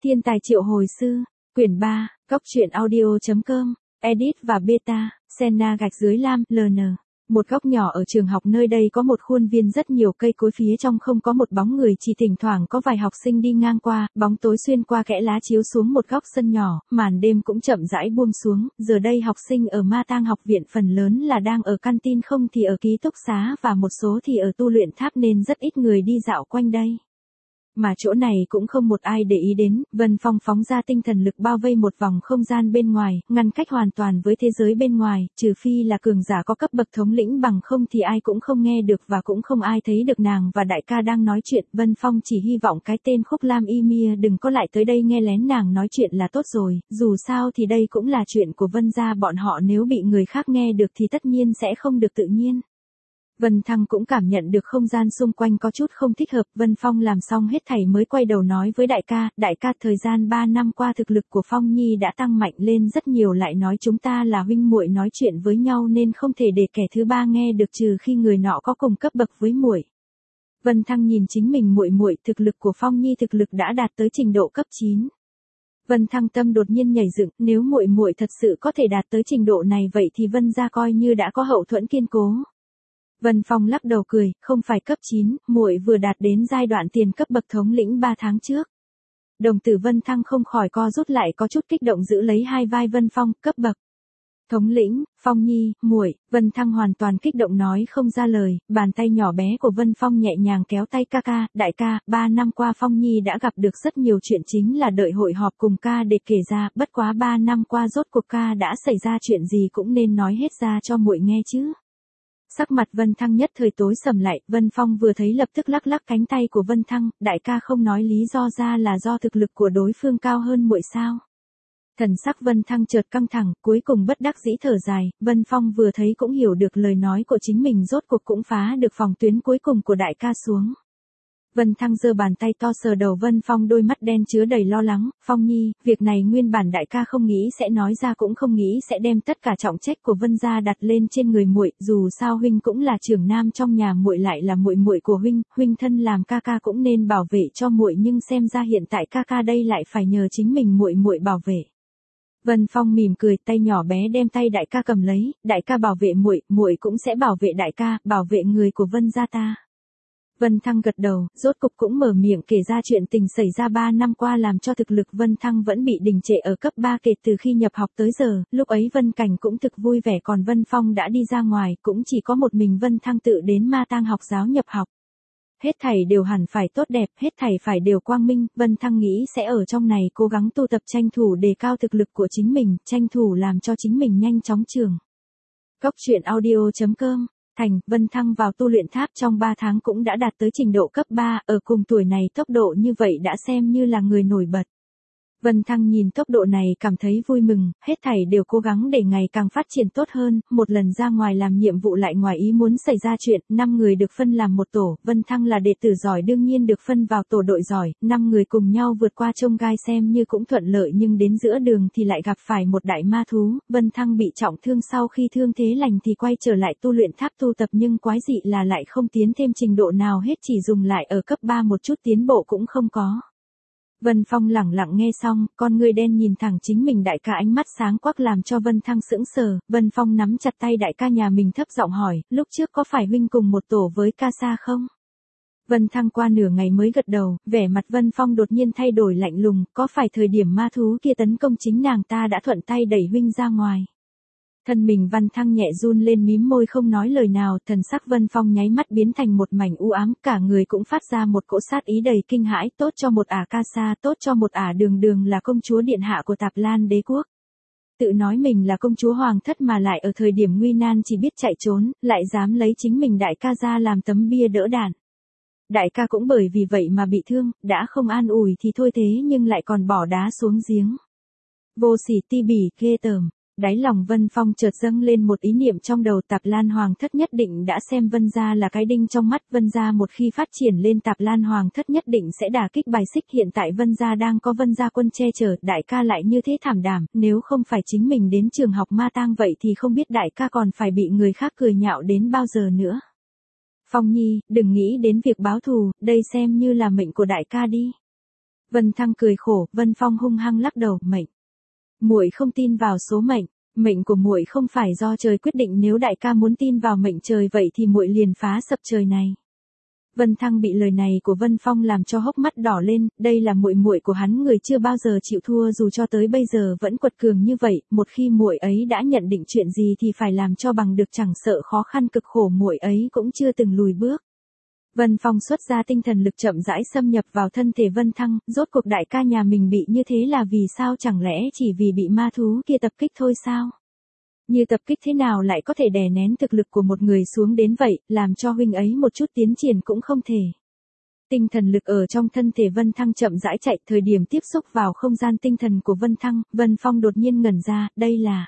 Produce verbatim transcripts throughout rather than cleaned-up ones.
Thiên tài triệu hồi sư, quyển ba, cốc truyện audio.com, edit và beta, Senna gạch dưới lam, lờ en. Một góc nhỏ ở trường học nơi đây có một khuôn viên rất nhiều cây cối, phía trong không có một bóng người, chỉ thỉnh thoảng có vài học sinh đi ngang qua, bóng tối xuyên qua kẽ lá chiếu xuống một góc sân nhỏ, màn đêm cũng chậm rãi buông xuống, giờ đây học sinh ở Ma Tang học viện phần lớn là đang ở canteen, không thì ở ký túc xá và một số thì ở tu luyện tháp, nên rất ít người đi dạo quanh đây. Mà chỗ này cũng không một ai để ý đến, Vân Phong phóng ra tinh thần lực bao vây một vòng không gian bên ngoài, ngăn cách hoàn toàn với thế giới bên ngoài, trừ phi là cường giả có cấp bậc thống lĩnh, bằng không thì ai cũng không nghe được và cũng không ai thấy được nàng và đại ca đang nói chuyện. Vân Phong chỉ hy vọng cái tên Khúc Lam Y Mia đừng có lại tới đây nghe lén nàng nói chuyện là tốt rồi, dù sao thì đây cũng là chuyện của Vân gia bọn họ, nếu bị người khác nghe được thì tất nhiên sẽ không được tự nhiên. Vân Thăng cũng cảm nhận được không gian xung quanh có chút không thích hợp, Vân Phong làm xong hết thảy mới quay đầu nói với đại ca, đại ca thời gian ba năm qua thực lực của Phong Nhi đã tăng mạnh lên rất nhiều, lại nói chúng ta là huynh muội nói chuyện với nhau nên không thể để kẻ thứ ba nghe được, trừ khi người nọ có cùng cấp bậc với muội. Vân Thăng nhìn chính mình muội muội, thực lực của Phong Nhi thực lực đã đạt tới trình độ cấp chín. Vân Thăng tâm đột nhiên nhảy dựng, nếu muội muội thật sự có thể đạt tới trình độ này vậy thì Vân gia coi như đã có hậu thuẫn kiên cố. Vân Phong lắc đầu cười, không phải cấp chín, muội vừa đạt đến giai đoạn tiền cấp bậc thống lĩnh ba tháng trước. Đồng tử Vân Thăng không khỏi co rút lại, có chút kích động giữ lấy hai vai Vân Phong, cấp bậc thống lĩnh, Phong Nhi, muội. Vân Thăng hoàn toàn kích động nói không ra lời, bàn tay nhỏ bé của Vân Phong nhẹ nhàng kéo tay ca ca, đại ca, ba năm qua Phong Nhi đã gặp được rất nhiều chuyện, chính là đợi hội họp cùng ca để kể ra, bất quá ba năm qua rốt cuộc ca đã xảy ra chuyện gì cũng nên nói hết ra cho muội nghe chứ. Sắc mặt Vân Thăng nhất thời tối sầm lại, Vân Phong vừa thấy lập tức lắc lắc cánh tay của Vân Thăng, đại ca không nói lý do ra là do thực lực của đối phương cao hơn muội sao? Thần sắc Vân Thăng chợt căng thẳng, cuối cùng bất đắc dĩ thở dài, Vân Phong vừa thấy cũng hiểu được lời nói của chính mình, rốt cuộc cũng phá được phòng tuyến cuối cùng của đại ca xuống. Vân Thăng giơ bàn tay to sờ đầu Vân Phong, đôi mắt đen chứa đầy lo lắng, Phong Nhi, việc này nguyên bản đại ca không nghĩ sẽ nói ra, cũng không nghĩ sẽ đem tất cả trọng trách của Vân gia đặt lên trên người muội, dù sao huynh cũng là trưởng nam trong nhà, muội lại là muội muội của huynh, huynh thân làm ca ca cũng nên bảo vệ cho muội, nhưng xem ra hiện tại ca ca đây lại phải nhờ chính mình muội muội bảo vệ. Vân Phong mỉm cười, tay nhỏ bé đem tay đại ca cầm lấy, đại ca bảo vệ muội, muội cũng sẽ bảo vệ đại ca, bảo vệ người của Vân gia ta. Vân Thăng gật đầu, rốt cục cũng mở miệng kể ra chuyện tình xảy ra ba năm qua, làm cho thực lực Vân Thăng vẫn bị đình trệ ở cấp ba kể từ khi nhập học tới giờ, lúc ấy Vân Cảnh cũng thực vui vẻ, còn Vân Phong đã đi ra ngoài, cũng chỉ có một mình Vân Thăng tự đến Ma Tang học giáo nhập học. Hết thảy đều hẳn phải tốt đẹp, hết thảy phải đều quang minh, Vân Thăng nghĩ sẽ ở trong này cố gắng tu tập, tranh thủ đề cao thực lực của chính mình, tranh thủ làm cho chính mình nhanh chóng trưởng. Cốc truyện audio.com Thành, Vân Thăng vào tu luyện tháp trong ba tháng cũng đã đạt tới trình độ cấp ba, ở cùng tuổi này tốc độ như vậy đã xem như là người nổi bật. Vân Thăng nhìn tốc độ này cảm thấy vui mừng, hết thảy đều cố gắng để ngày càng phát triển tốt hơn, một lần ra ngoài làm nhiệm vụ lại ngoài ý muốn xảy ra chuyện, năm người được phân làm một tổ, Vân Thăng là đệ tử giỏi đương nhiên được phân vào tổ đội giỏi, năm người cùng nhau vượt qua chông gai xem như cũng thuận lợi, nhưng đến giữa đường thì lại gặp phải một đại ma thú, Vân Thăng bị trọng thương, sau khi thương thế lành thì quay trở lại tu luyện tháp tu tập, nhưng quái dị là lại không tiến thêm trình độ nào hết, chỉ dùng lại ở cấp ba, một chút tiến bộ cũng không có. Vân Phong lẳng lặng nghe xong, con người đen nhìn thẳng chính mình đại ca, ánh mắt sáng quắc làm cho Vân Thăng sững sờ. Vân Phong nắm chặt tay đại ca nhà mình thấp giọng hỏi, lúc trước có phải huynh cùng một tổ với ca sa không? Vân Thăng qua nửa ngày mới gật đầu, vẻ mặt Vân Phong đột nhiên thay đổi lạnh lùng, có phải thời điểm ma thú kia tấn công chính nàng ta đã thuận tay đẩy huynh ra ngoài? Thân mình Vân Thăng nhẹ run lên, mím môi không nói lời nào, thần sắc Vân Phong nháy mắt biến thành một mảnh u ám, cả người cũng phát ra một cỗ sát ý đầy kinh hãi, tốt cho một ả ca sa, tốt cho một ả đường đường là công chúa điện hạ của Tạp Lan đế quốc. Tự nói mình là công chúa hoàng thất mà lại ở thời điểm nguy nan chỉ biết chạy trốn, lại dám lấy chính mình đại ca ra làm tấm bia đỡ đạn. Đại ca cũng bởi vì vậy mà bị thương, đã không an ủi thì thôi thế nhưng lại còn bỏ đá xuống giếng. Vô sỉ, ti bỉ, ghê tởm. Đáy lòng Vân Phong chợt dâng lên một ý niệm trong đầu, Tạp Lan Hoàng thất nhất định đã xem Vân gia là cái đinh trong mắt, Vân gia một khi phát triển lên Tạp Lan Hoàng thất nhất định sẽ đả kích bài xích, hiện tại Vân gia đang có Vân gia quân che chở, đại ca lại như thế thảm đảm, nếu không phải chính mình đến trường học Ma Tang vậy thì không biết đại ca còn phải bị người khác cười nhạo đến bao giờ nữa. Phong Nhi, đừng nghĩ đến việc báo thù, đây xem như là mệnh của đại ca đi. Vân Thăng cười khổ, Vân Phong hung hăng lắc đầu, mệnh. Muội không tin vào số mệnh, mệnh của muội không phải do trời quyết định, nếu đại ca muốn tin vào mệnh trời vậy thì muội liền phá sập trời này. Vân Thăng bị lời này của Vân Phong làm cho hốc mắt đỏ lên, đây là muội muội của hắn, người chưa bao giờ chịu thua dù cho tới bây giờ vẫn quật cường như vậy, một khi muội ấy đã nhận định chuyện gì thì phải làm cho bằng được, chẳng sợ khó khăn cực khổ muội ấy cũng chưa từng lùi bước. Vân Phong xuất ra tinh thần lực chậm rãi xâm nhập vào thân thể Vân Thăng, rốt cuộc đại ca nhà mình bị như thế là vì sao, chẳng lẽ chỉ vì bị ma thú kia tập kích thôi sao? Như tập kích thế nào lại có thể đè nén thực lực của một người xuống đến vậy, làm cho huynh ấy một chút tiến triển cũng không thể. Tinh thần lực ở trong thân thể Vân Thăng chậm rãi chạy, thời điểm tiếp xúc vào không gian tinh thần của Vân Thăng, Vân Phong đột nhiên ngẩn ra, đây là...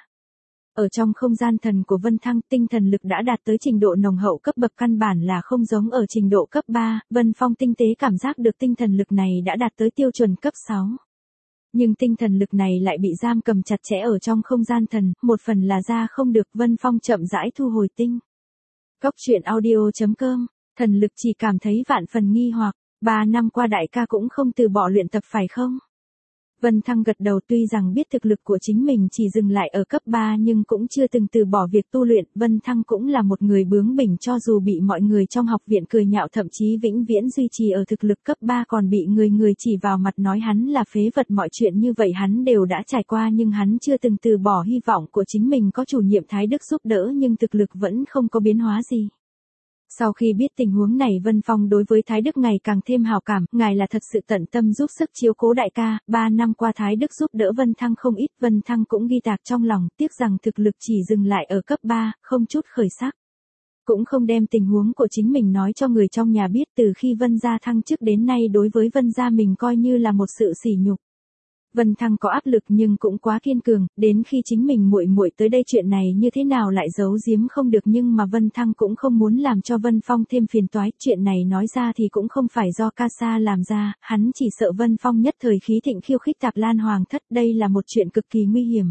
Ở trong không gian thần của Vân Thăng, tinh thần lực đã đạt tới trình độ nồng hậu cấp bậc, căn bản là không giống ở trình độ cấp ba, Vân Phong tinh tế cảm giác được tinh thần lực này đã đạt tới tiêu chuẩn cấp sáu. Nhưng tinh thần lực này lại bị giam cầm chặt chẽ ở trong không gian thần, một phần là ra không được, Vân Phong chậm rãi thu hồi tinh. Cốc truyện audio chấm com, thần lực chỉ cảm thấy vạn phần nghi hoặc, ba năm qua đại ca cũng không từ bỏ luyện tập phải không? Vân Thăng gật đầu, tuy rằng biết thực lực của chính mình chỉ dừng lại ở cấp ba nhưng cũng chưa từng từ bỏ việc tu luyện, Vân Thăng cũng là một người bướng bỉnh, cho dù bị mọi người trong học viện cười nhạo, thậm chí vĩnh viễn duy trì ở thực lực cấp ba, còn bị người người chỉ vào mặt nói hắn là phế vật, mọi chuyện như vậy hắn đều đã trải qua, nhưng hắn chưa từng từ bỏ hy vọng của chính mình có chủ nhiệm Thái Đức giúp đỡ, nhưng thực lực vẫn không có biến hóa gì. Sau khi biết tình huống này, Vân Phong đối với Thái Đức ngày càng thêm hảo cảm, ngài là thật sự tận tâm giúp sức chiếu cố đại ca, ba năm qua Thái Đức giúp đỡ Vân Thăng không ít, Vân Thăng cũng ghi tạc trong lòng, tiếc rằng thực lực chỉ dừng lại ở cấp ba, không chút khởi sắc. Cũng không đem tình huống của chính mình nói cho người trong nhà biết, từ khi Vân gia thăng chức đến nay đối với Vân gia mình coi như là một sự sỉ nhục. Vân Thăng có áp lực nhưng cũng quá kiên cường, đến khi chính mình muội muội tới đây chuyện này như thế nào lại giấu giếm không được, nhưng mà Vân Thăng cũng không muốn làm cho Vân Phong thêm phiền toái, chuyện này nói ra thì cũng không phải do ca sa làm ra, hắn chỉ sợ Vân Phong nhất thời khí thịnh khiêu khích Tạp Lan Hoàng thất, đây là một chuyện cực kỳ nguy hiểm.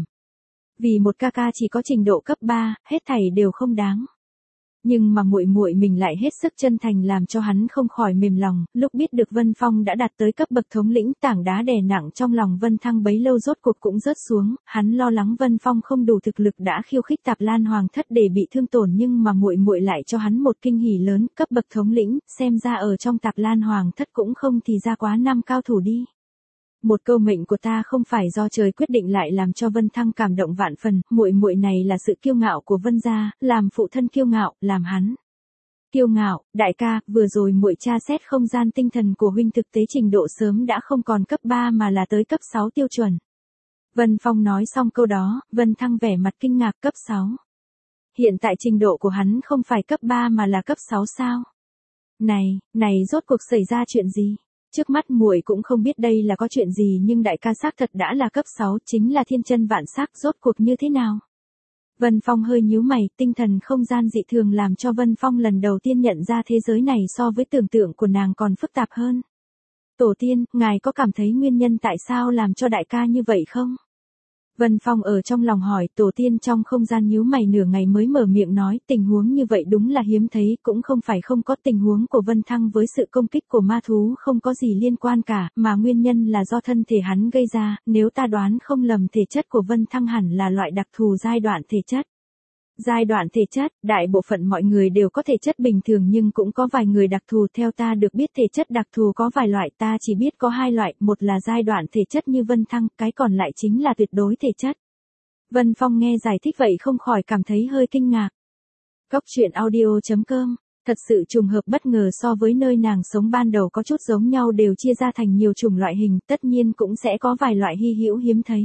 Vì một ca ca chỉ có trình độ cấp ba, hết thảy đều không đáng. Nhưng mà muội muội mình lại hết sức chân thành làm cho hắn không khỏi mềm lòng, lúc biết được Vân Phong đã đạt tới cấp bậc thống lĩnh, tảng đá đè nặng trong lòng Vân Thăng bấy lâu rốt cuộc cũng rớt xuống, hắn lo lắng Vân Phong không đủ thực lực đã khiêu khích Tạp Lan Hoàng thất để bị thương tổn, nhưng mà muội muội lại cho hắn một kinh hỉ lớn, cấp bậc thống lĩnh, xem ra ở trong Tạp Lan Hoàng thất cũng không thì ra quá năm cao thủ đi. Một câu mệnh của ta không phải do trời quyết định lại làm cho Vân Thăng cảm động vạn phần, muội muội này là sự kiêu ngạo của Vân gia, làm phụ thân kiêu ngạo, làm hắn kiêu ngạo. Đại ca, vừa rồi muội tra xét không gian tinh thần của huynh, thực tế trình độ sớm đã không còn cấp ba mà là tới cấp sáu tiêu chuẩn. Vân Phong nói xong câu đó, Vân Thăng vẻ mặt kinh ngạc, cấp sáu. Hiện tại trình độ của hắn không phải cấp ba mà là cấp sáu sao? Này, này rốt cuộc xảy ra chuyện gì? Trước mắt muội cũng không biết đây là có chuyện gì, nhưng đại ca xác thật đã là cấp sáu, chính là thiên chân vạn sắc, rốt cuộc như thế nào? Vân Phong hơi nhíu mày, tinh thần không gian dị thường làm cho Vân Phong lần đầu tiên nhận ra thế giới này so với tưởng tượng của nàng còn phức tạp hơn. Tổ tiên, ngài có cảm thấy nguyên nhân tại sao làm cho đại ca như vậy không? Vân Phong ở trong lòng hỏi, tổ tiên trong không gian nhíu mày nửa ngày mới mở miệng nói, tình huống như vậy đúng là hiếm thấy, cũng không phải không có, tình huống của Vân Thăng với sự công kích của ma thú không có gì liên quan cả, mà nguyên nhân là do thân thể hắn gây ra, nếu ta đoán không lầm thể chất của Vân Thăng hẳn là loại đặc thù giai đoạn thể chất. Giai đoạn thể chất, đại bộ phận mọi người đều có thể chất bình thường nhưng cũng có vài người đặc thù, theo ta được biết thể chất đặc thù có vài loại, ta chỉ biết có hai loại, một là giai đoạn thể chất như Vân Thăng, cái còn lại chính là tuyệt đối thể chất. Vân Phong nghe giải thích vậy không khỏi cảm thấy hơi kinh ngạc. Cốc truyện audio chấm com, thật sự trùng hợp bất ngờ, so với nơi nàng sống ban đầu có chút giống nhau, đều chia ra thành nhiều chủng loại hình, tất nhiên cũng sẽ có vài loại hy hữu hiếm thấy.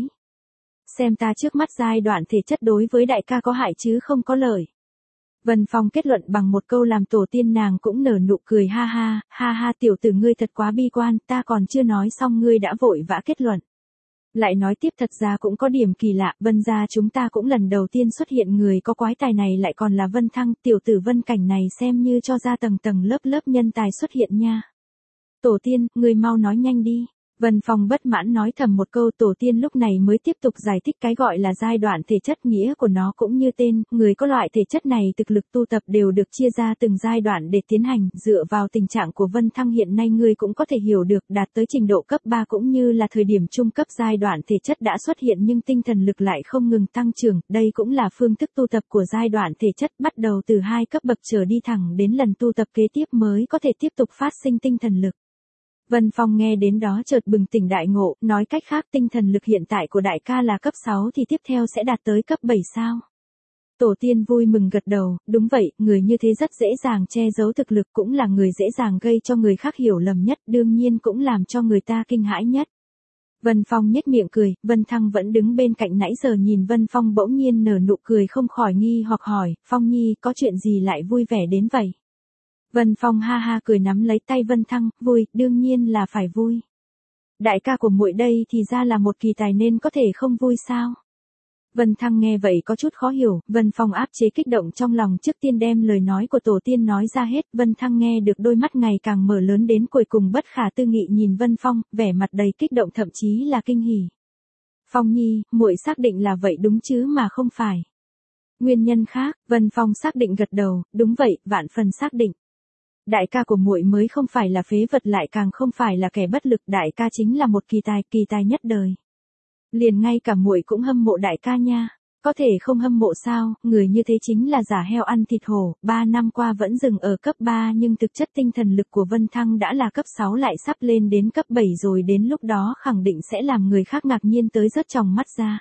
Xem ta trước mắt giai đoạn thể chất đối với đại ca có hại chứ không có lợi. Vân Phong kết luận bằng một câu làm tổ tiên nàng cũng nở nụ cười, ha ha, ha ha, tiểu tử ngươi thật quá bi quan, ta còn chưa nói xong ngươi đã vội vã kết luận. Lại nói tiếp, thật ra cũng có điểm kỳ lạ, Vân gia chúng ta cũng lần đầu tiên xuất hiện người có quái tài này, lại còn là Vân Thăng, tiểu tử Vân Cảnh này xem như cho ra tầng tầng lớp lớp nhân tài xuất hiện nha. Tổ tiên, ngươi mau nói nhanh đi. Vân Phong bất mãn nói thầm một câu, tổ tiên lúc này mới tiếp tục giải thích cái gọi là giai đoạn thể chất, nghĩa của nó cũng như tên, người có loại thể chất này thực lực tu tập đều được chia ra từng giai đoạn để tiến hành, dựa vào tình trạng của Vân Thăng hiện nay người cũng có thể hiểu được, đạt tới trình độ cấp ba cũng như là thời điểm trung cấp giai đoạn thể chất đã xuất hiện nhưng tinh thần lực lại không ngừng tăng trưởng, đây cũng là phương thức tu tập của giai đoạn thể chất, bắt đầu từ hai cấp bậc trở đi thẳng đến lần tu tập kế tiếp mới có thể tiếp tục phát sinh tinh thần lực. Vân Phong nghe đến đó chợt bừng tỉnh đại ngộ, nói cách khác tinh thần lực hiện tại của đại ca là cấp sáu thì tiếp theo sẽ đạt tới cấp bảy sao? Tổ tiên vui mừng gật đầu, đúng vậy, người như thế rất dễ dàng che giấu thực lực, cũng là người dễ dàng gây cho người khác hiểu lầm nhất, đương nhiên cũng làm cho người ta kinh hãi nhất. Vân Phong nhếch miệng cười, Vân Thăng vẫn đứng bên cạnh nãy giờ nhìn Vân Phong bỗng nhiên nở nụ cười không khỏi nghi hoặc hỏi, Phong Nhi có chuyện gì lại vui vẻ đến vậy? Vân Phong ha ha cười nắm lấy tay Vân Thăng, vui, đương nhiên là phải vui. Đại ca của muội đây thì ra là một kỳ tài nên có thể không vui sao? Vân Thăng nghe vậy có chút khó hiểu, Vân Phong áp chế kích động trong lòng trước tiên đem lời nói của tổ tiên nói ra hết, Vân Thăng nghe được đôi mắt ngày càng mở lớn đến cuối cùng bất khả tư nghị nhìn Vân Phong, vẻ mặt đầy kích động thậm chí là kinh hỉ. Phong Nhi, muội xác định là vậy đúng chứ mà không phải. Nguyên nhân khác, Vân Phong xác định gật đầu, đúng vậy, vạn phần xác định. Đại ca của muội mới không phải là phế vật lại càng không phải là kẻ bất lực, đại ca chính là một kỳ tài, kỳ tài nhất đời. Liền ngay cả muội cũng hâm mộ đại ca nha. Có thể không hâm mộ sao, người như thế chính là giả heo ăn thịt hổ, ba năm qua vẫn dừng ở cấp ba nhưng thực chất tinh thần lực của Vân Thăng đã là cấp sáu lại sắp lên đến cấp bảy rồi, đến lúc đó khẳng định sẽ làm người khác ngạc nhiên tới rớt tròng mắt ra.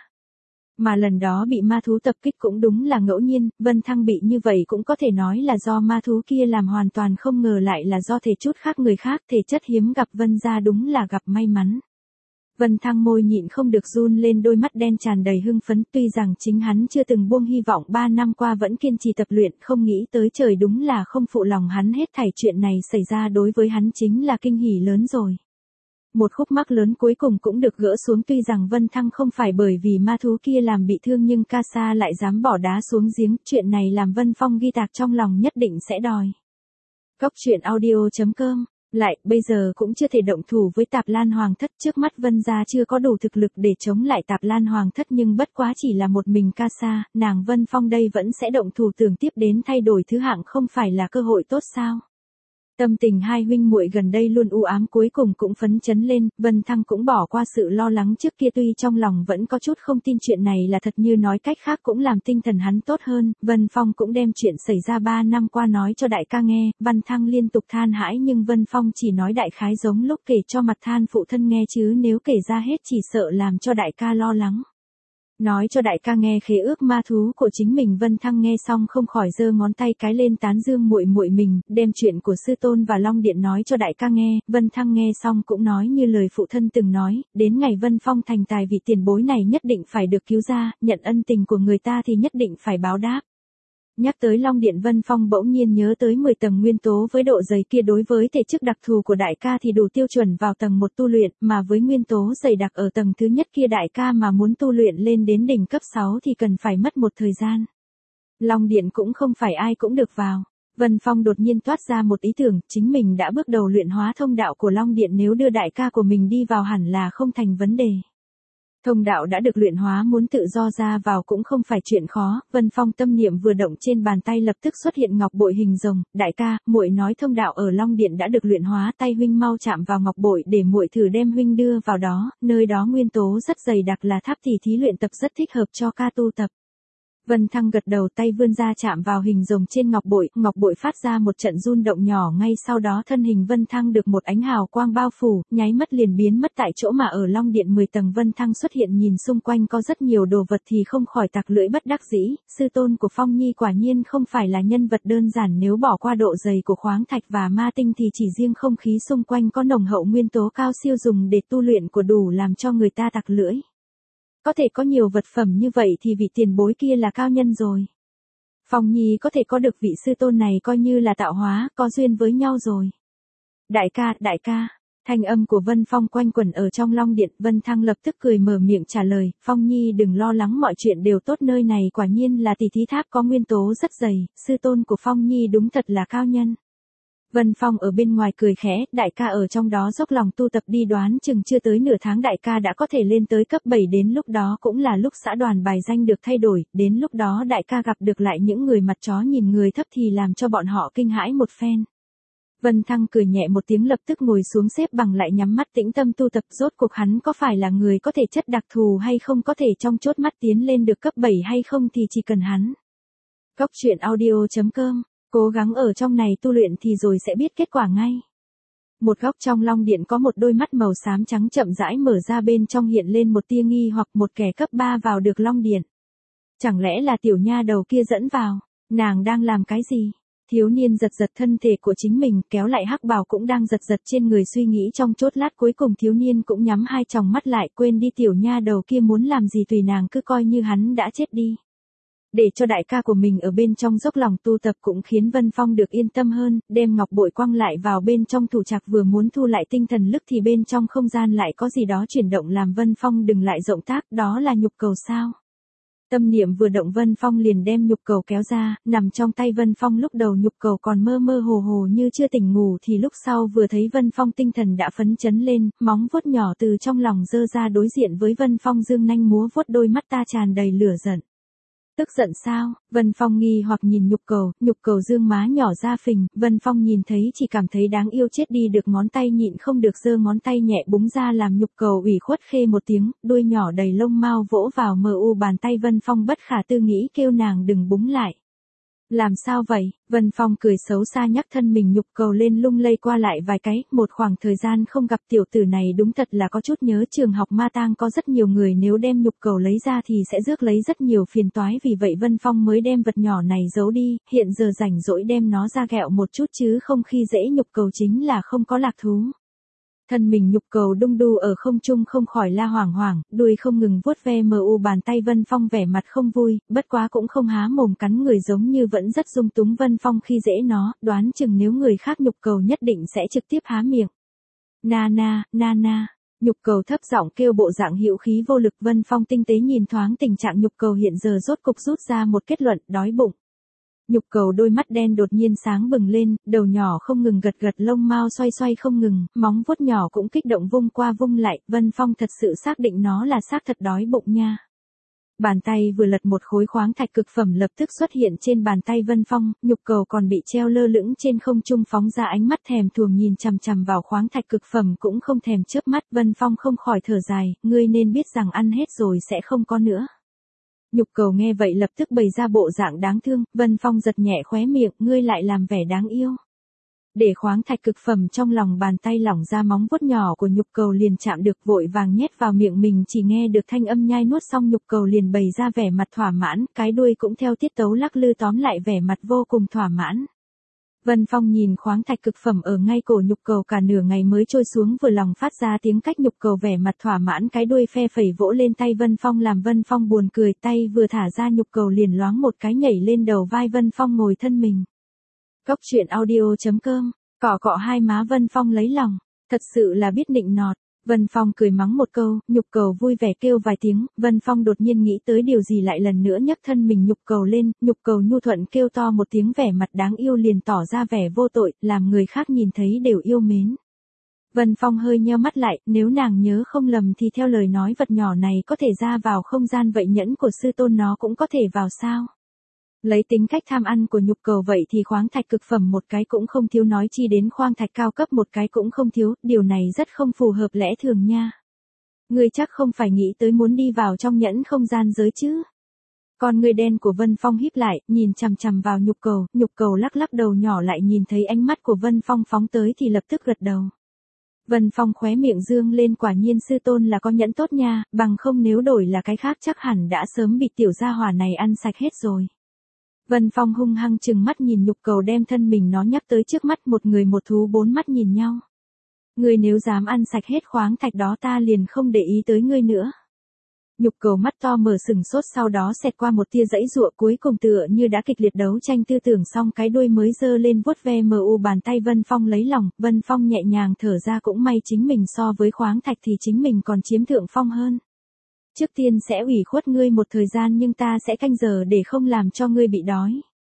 Mà lần đó bị ma thú tập kích cũng đúng là ngẫu nhiên, Vân Thăng bị như vậy cũng có thể nói là do ma thú kia làm, hoàn toàn không ngờ lại là do thể chút khác người khác, thể chất hiếm gặp Vân gia đúng là gặp may mắn. Vân Thăng môi nhịn không được run lên, đôi mắt đen tràn đầy hưng phấn, tuy rằng chính hắn chưa từng buông hy vọng, ba năm qua vẫn kiên trì tập luyện, không nghĩ tới trời đúng là không phụ lòng hắn, hết thảy chuyện này xảy ra đối với hắn chính là kinh hỉ lớn rồi. Một khúc mắc lớn cuối cùng cũng được gỡ xuống, tuy rằng Vân Thăng không phải bởi vì ma thú kia làm bị thương nhưng ca sa lại dám bỏ đá xuống giếng, chuyện này làm Vân Phong ghi tạc trong lòng, nhất định sẽ đòi. Cốc truyện audio chấm com. Lại, bây giờ cũng chưa thể động thủ với Tạp Lan Hoàng thất, trước mắt Vân gia chưa có đủ thực lực để chống lại Tạp Lan Hoàng thất, nhưng bất quá chỉ là một mình ca sa, nàng Vân Phong đây vẫn sẽ động thủ, tưởng tiếp đến thay đổi thứ hạng không phải là cơ hội tốt sao? Tâm tình hai huynh muội gần đây luôn u ám cuối cùng cũng phấn chấn lên, Vân Thăng cũng bỏ qua sự lo lắng trước kia, tuy trong lòng vẫn có chút không tin chuyện này là thật, như nói cách khác cũng làm tinh thần hắn tốt hơn. Vân Phong cũng đem chuyện xảy ra ba năm qua nói cho đại ca nghe, Vân Thăng liên tục than hãi nhưng Vân Phong chỉ nói đại khái giống lúc kể cho mặt than phụ thân nghe, chứ nếu kể ra hết chỉ sợ làm cho đại ca lo lắng. Nói cho đại ca nghe khế ước ma thú của chính mình. Vân Thăng nghe xong không khỏi giơ ngón tay cái lên tán dương muội muội mình, đem chuyện của sư tôn và Long Điện nói cho đại ca nghe. Vân Thăng nghe xong cũng nói như lời phụ thân từng nói, đến ngày Vân Phong thành tài vị tiền bối này nhất định phải được cứu ra, nhận ân tình của người ta thì nhất định phải báo đáp. Nhắc tới Long Điện, Vân Phong bỗng nhiên nhớ tới mười tầng nguyên tố với độ dày kia, đối với thể chất đặc thù của đại ca thì đủ tiêu chuẩn vào tầng một tu luyện, mà với nguyên tố dày đặc ở tầng thứ nhất kia đại ca mà muốn tu luyện lên đến đỉnh cấp sáu thì cần phải mất một thời gian. Long Điện cũng không phải ai cũng được vào. Vân Phong đột nhiên toát ra một ý tưởng, chính mình đã bước đầu luyện hóa thông đạo của Long Điện, nếu đưa đại ca của mình đi vào hẳn là không thành vấn đề. Thông đạo đã được luyện hóa, muốn tự do ra vào cũng không phải chuyện khó. Vân Phong tâm niệm vừa động, trên bàn tay lập tức xuất hiện ngọc bội hình rồng. Đại ca, muội nói thông đạo ở Long Điện đã được luyện hóa, tay huynh mau chạm vào ngọc bội để muội thử đem huynh đưa vào đó, nơi đó nguyên tố rất dày đặc, là tháp tỉ thí luyện tập rất thích hợp cho ca tu tập. Vân Thăng gật đầu, tay vươn ra chạm vào hình rồng trên ngọc bội, ngọc bội phát ra một trận rung động nhỏ, ngay sau đó thân hình Vân Thăng được một ánh hào quang bao phủ, nháy mắt liền biến mất tại chỗ. Mà ở Long Điện mười tầng Vân Thăng xuất hiện, nhìn xung quanh có rất nhiều đồ vật thì không khỏi tặc lưỡi bất đắc dĩ, sư tôn của Phong Nhi quả nhiên không phải là nhân vật đơn giản, nếu bỏ qua độ dày của khoáng thạch và ma tinh thì chỉ riêng không khí xung quanh có nồng hậu nguyên tố cao siêu dùng để tu luyện của đủ làm cho người ta tặc lưỡi. Có thể có nhiều vật phẩm như vậy thì vị tiền bối kia là cao nhân rồi. Phong Nhi có thể có được vị sư tôn này coi như là tạo hóa, có duyên với nhau rồi. Đại ca, đại ca, thanh âm của Vân Phong quanh quẩn ở trong Long Điện. Vân Thăng lập tức cười mở miệng trả lời, Phong Nhi đừng lo lắng, mọi chuyện đều tốt, nơi này quả nhiên là tỷ thí tháp có nguyên tố rất dày, sư tôn của Phong Nhi đúng thật là cao nhân. Vân Phong ở bên ngoài cười khẽ, đại ca ở trong đó dốc lòng tu tập đi, đoán chừng chưa tới nửa tháng đại ca đã có thể lên tới cấp bảy, đến lúc đó cũng là lúc xã đoàn bài danh được thay đổi, đến lúc đó đại ca gặp được lại những người mặt chó nhìn người thấp thì làm cho bọn họ kinh hãi một phen. Vân Thăng cười nhẹ một tiếng, lập tức ngồi xuống xếp bằng lại nhắm mắt tĩnh tâm tu tập, rốt cuộc hắn có phải là người có thể chất đặc thù hay không, có thể trong chốt mắt tiến lên được cấp bảy hay không thì chỉ cần hắn. Cốc truyện audio chấm com, cố gắng ở trong này tu luyện thì rồi sẽ biết kết quả ngay. Một góc trong long điện có một đôi mắt màu xám trắng chậm rãi mở ra, bên trong hiện lên một tia nghi hoặc, một kẻ cấp ba vào được long điện. Chẳng lẽ là tiểu nha đầu kia dẫn vào, nàng đang làm cái gì? Thiếu niên giật giật thân thể của chính mình, kéo lại hắc bào cũng đang giật giật trên người, suy nghĩ trong chốt lát cuối cùng thiếu niên cũng nhắm hai tròng mắt lại, quên đi tiểu nha đầu kia muốn làm gì tùy nàng, cứ coi như hắn đã chết đi. Để cho đại ca của mình ở bên trong dốc lòng tu tập cũng khiến Vân Phong được yên tâm hơn, đem ngọc bội quăng lại vào bên trong thủ trạc, vừa muốn thu lại tinh thần lực thì bên trong không gian lại có gì đó chuyển động làm Vân Phong đừng lại rộng tác, đó là nhục cầu sao? Tâm niệm vừa động, Vân Phong liền đem nhục cầu kéo ra, nằm trong tay Vân Phong. Lúc đầu nhục cầu còn mơ mơ hồ hồ như chưa tỉnh ngủ, thì lúc sau vừa thấy Vân Phong tinh thần đã phấn chấn lên, móng vuốt nhỏ từ trong lòng giơ ra đối diện với Vân Phong, dương nanh múa vuốt, đôi mắt ta tràn đầy lửa giận. Tức giận sao? Vân Phong nghi hoặc nhìn nhục cầu, nhục cầu dương má nhỏ ra phình, Vân Phong nhìn thấy chỉ cảm thấy đáng yêu chết đi được, ngón tay nhịn không được giơ ngón tay nhẹ búng ra làm nhục cầu ủy khuất khê một tiếng, đuôi nhỏ đầy lông mao vỗ vào mờ u bàn tay Vân Phong, bất khả tư nghĩ kêu nàng đừng búng lại. Làm sao vậy? Vân Phong cười xấu xa nhắc thân mình nhục cầu lên lung lay qua lại vài cái, một khoảng thời gian không gặp tiểu tử này đúng thật là có chút nhớ trường học ma tang, có rất nhiều người nếu đem nhục cầu lấy ra thì sẽ rước lấy rất nhiều phiền toái, vì vậy Vân Phong mới đem vật nhỏ này giấu đi, hiện giờ rảnh rỗi đem nó ra ghẹo một chút chứ không khi dễ nhục cầu chính là không có lạc thú. Thân mình nhục cầu đung đu ở không trung không khỏi la hoảng hoảng, đuôi không ngừng vuốt ve mờ u bàn tay Vân Phong, vẻ mặt không vui, bất quá cũng không há mồm cắn người, giống như vẫn rất dung túng Vân Phong khi dễ nó, đoán chừng nếu người khác nhục cầu nhất định sẽ trực tiếp há miệng. Na na, na na, nhục cầu thấp giọng kêu, bộ dạng hữu khí vô lực. Vân Phong tinh tế nhìn thoáng tình trạng nhục cầu hiện giờ, rốt cục rút ra một kết luận, đói bụng. Nhục cầu đôi mắt đen đột nhiên sáng bừng lên, đầu nhỏ không ngừng gật gật, lông mao xoay xoay không ngừng, móng vuốt nhỏ cũng kích động vung qua vung lại, Vân Phong thật sự xác định nó là xác thật đói bụng nha. Bàn tay vừa lật, một khối khoáng thạch cực phẩm lập tức xuất hiện trên bàn tay Vân Phong, nhục cầu còn bị treo lơ lửng trên không trung phóng ra ánh mắt thèm thuồng nhìn chằm chằm vào khoáng thạch cực phẩm cũng không thèm chớp mắt. Vân Phong không khỏi thở dài, ngươi nên biết rằng ăn hết rồi sẽ không có nữa. Nhục cầu nghe vậy lập tức bày ra bộ dạng đáng thương, Vân Phong giật nhẹ khóe miệng, ngươi lại làm vẻ đáng yêu. Để khoáng thạch cực phẩm trong lòng bàn tay lỏng ra, móng vuốt nhỏ của nhục cầu liền chạm được, vội vàng nhét vào miệng mình, chỉ nghe được thanh âm nhai nuốt xong nhục cầu liền bày ra vẻ mặt thỏa mãn, cái đuôi cũng theo tiết tấu lắc lư, tóm lại vẻ mặt vô cùng thỏa mãn. Vân Phong nhìn khoáng thạch cực phẩm ở ngay cổ nhục cầu cả nửa ngày mới trôi xuống, vừa lòng phát ra tiếng cách, nhục cầu vẻ mặt thỏa mãn cái đuôi phe phẩy vỗ lên tay Vân Phong làm Vân Phong buồn cười, tay vừa thả ra nhục cầu liền loáng một cái nhảy lên đầu vai Vân Phong ngồi thân mình. Cốc truyện audio chấm com, cọ cọ hai má Vân Phong lấy lòng, thật sự là biết nịnh nọt. Vân Phong cười mắng một câu, nhục cầu vui vẻ kêu vài tiếng, Vân Phong đột nhiên nghĩ tới điều gì lại lần nữa nhấc thân mình nhục cầu lên, nhục cầu nhu thuận kêu to một tiếng, vẻ mặt đáng yêu liền tỏ ra vẻ vô tội, làm người khác nhìn thấy đều yêu mến. Vân Phong hơi nheo mắt lại, nếu nàng nhớ không lầm thì theo lời nói vật nhỏ này có thể ra vào không gian, vậy nhẫn của sư tôn nó cũng có thể vào sao? Lấy tính cách tham ăn của nhục cầu vậy thì khoáng thạch cực phẩm một cái cũng không thiếu, nói chi đến khoáng thạch cao cấp một cái cũng không thiếu, điều này rất không phù hợp lẽ thường nha. Ngươi chắc không phải nghĩ tới muốn đi vào trong nhẫn không gian giới chứ? Con người đen của Vân Phong híp lại, nhìn chằm chằm vào nhục cầu, nhục cầu lắc lắc đầu nhỏ lại, nhìn thấy ánh mắt của Vân Phong phóng tới thì lập tức gật đầu. Vân Phong khóe miệng dương lên, quả nhiên sư tôn là có nhẫn tốt nha, bằng không nếu đổi là cái khác chắc hẳn đã sớm bị tiểu gia hỏa này ăn sạch hết rồi. Vân Phong hung hăng chừng mắt nhìn nhục cầu đem thân mình nó nhắc tới trước mắt, một người một thú bốn mắt nhìn nhau. Ngươi nếu dám ăn sạch hết khoáng thạch đó ta liền không để ý tới ngươi nữa. Nhục cầu mắt to mở sừng sốt, sau đó xẹt qua một tia dãy dụa, cuối cùng tựa như đã kịch liệt đấu tranh tư tưởng xong cái đuôi mới giơ lên vuốt ve mờ u bàn tay Vân Phong lấy lòng, Vân Phong nhẹ nhàng thở ra, cũng may chính mình so với khoáng thạch thì chính mình còn chiếm thượng phong hơn. Trước tiên sẽ ủy khuất ngươi một thời gian nhưng ta sẽ canh giờ để không làm cho ngươi bị đói.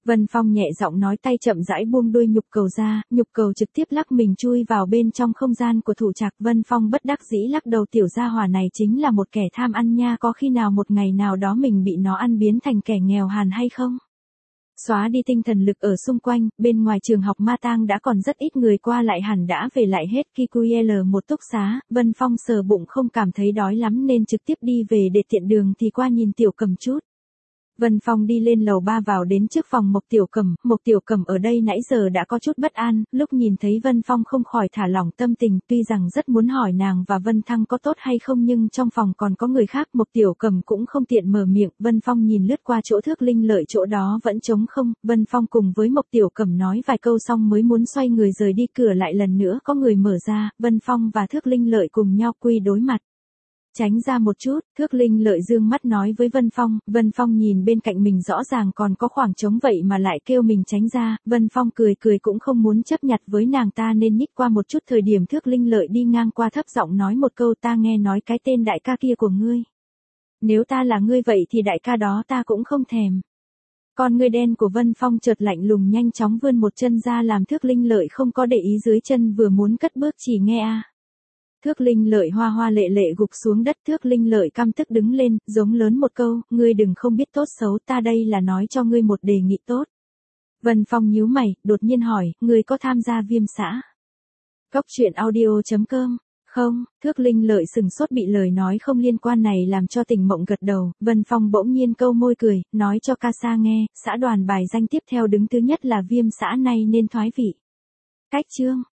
Vân Phong nhẹ giọng nói, tay chậm rãi buông đuôi nhục cầu ra, nhục cầu trực tiếp lắc mình chui vào bên trong không gian của thủ trạc. Vân Phong bất đắc dĩ lắc đầu, tiểu gia hỏa này chính là một kẻ tham ăn nha, có khi nào một ngày nào đó mình bị nó ăn biến thành kẻ nghèo hàn hay không? Xóa đi tinh thần lực ở xung quanh, bên ngoài trường học Ma Tang đã còn rất ít người qua lại, hẳn đã về lại hết. Kikuel một túc xá, Vân Phong sờ bụng không cảm thấy đói lắm nên trực tiếp đi về, để tiện đường thì qua nhìn Tiểu Cầm chút. Vân Phong đi lên lầu ba, vào đến trước phòng Mộc Tiểu Cầm. Mộc Tiểu Cầm ở đây nãy giờ đã có chút bất an, lúc nhìn thấy Vân Phong không khỏi thả lỏng tâm tình, tuy rằng rất muốn hỏi nàng và Vân Thăng có tốt hay không nhưng trong phòng còn có người khác, Mộc Tiểu Cầm cũng không tiện mở miệng. Vân Phong nhìn lướt qua chỗ Thước Linh Lợi, chỗ đó vẫn trống không. Vân Phong cùng với Mộc Tiểu Cầm nói vài câu xong mới muốn xoay người rời đi, cửa lại lần nữa có người mở ra, Vân Phong và Thước Linh Lợi cùng nhau quy đối mặt. Tránh ra một chút, Thước Linh Lợi dương mắt nói với Vân Phong. Vân Phong nhìn bên cạnh mình rõ ràng còn có khoảng trống vậy mà lại kêu mình tránh ra. Vân Phong cười cười cũng không muốn chấp nhặt với nàng ta nên nhích qua một chút. Thời điểm Thước Linh Lợi đi ngang qua, thấp giọng nói một câu, ta nghe nói cái tên đại ca kia của ngươi. Nếu ta là ngươi vậy thì đại ca đó ta cũng không thèm. Con ngươi đen của Vân Phong chợt lạnh lùng, nhanh chóng vươn một chân ra làm Thước Linh Lợi không có để ý dưới chân, vừa muốn cất bước chỉ nghe a. Thước Linh Lợi hoa hoa lệ lệ gục xuống đất. Thước Linh Lợi căm tức đứng lên, giống lớn một câu, ngươi đừng không biết tốt xấu, ta đây là nói cho ngươi một đề nghị tốt. Vân Phong nhíu mày, đột nhiên hỏi, ngươi có tham gia Viêm xã? Cốc truyện audio chấm com. Không, Thước Linh Lợi sừng sốt, bị lời nói không liên quan này làm cho tỉnh mộng gật đầu. Vân Phong bỗng nhiên câu môi cười, nói cho ca sa nghe, xã đoàn bài danh tiếp theo đứng thứ nhất là Viêm xã này nên thoái vị. Cách chương.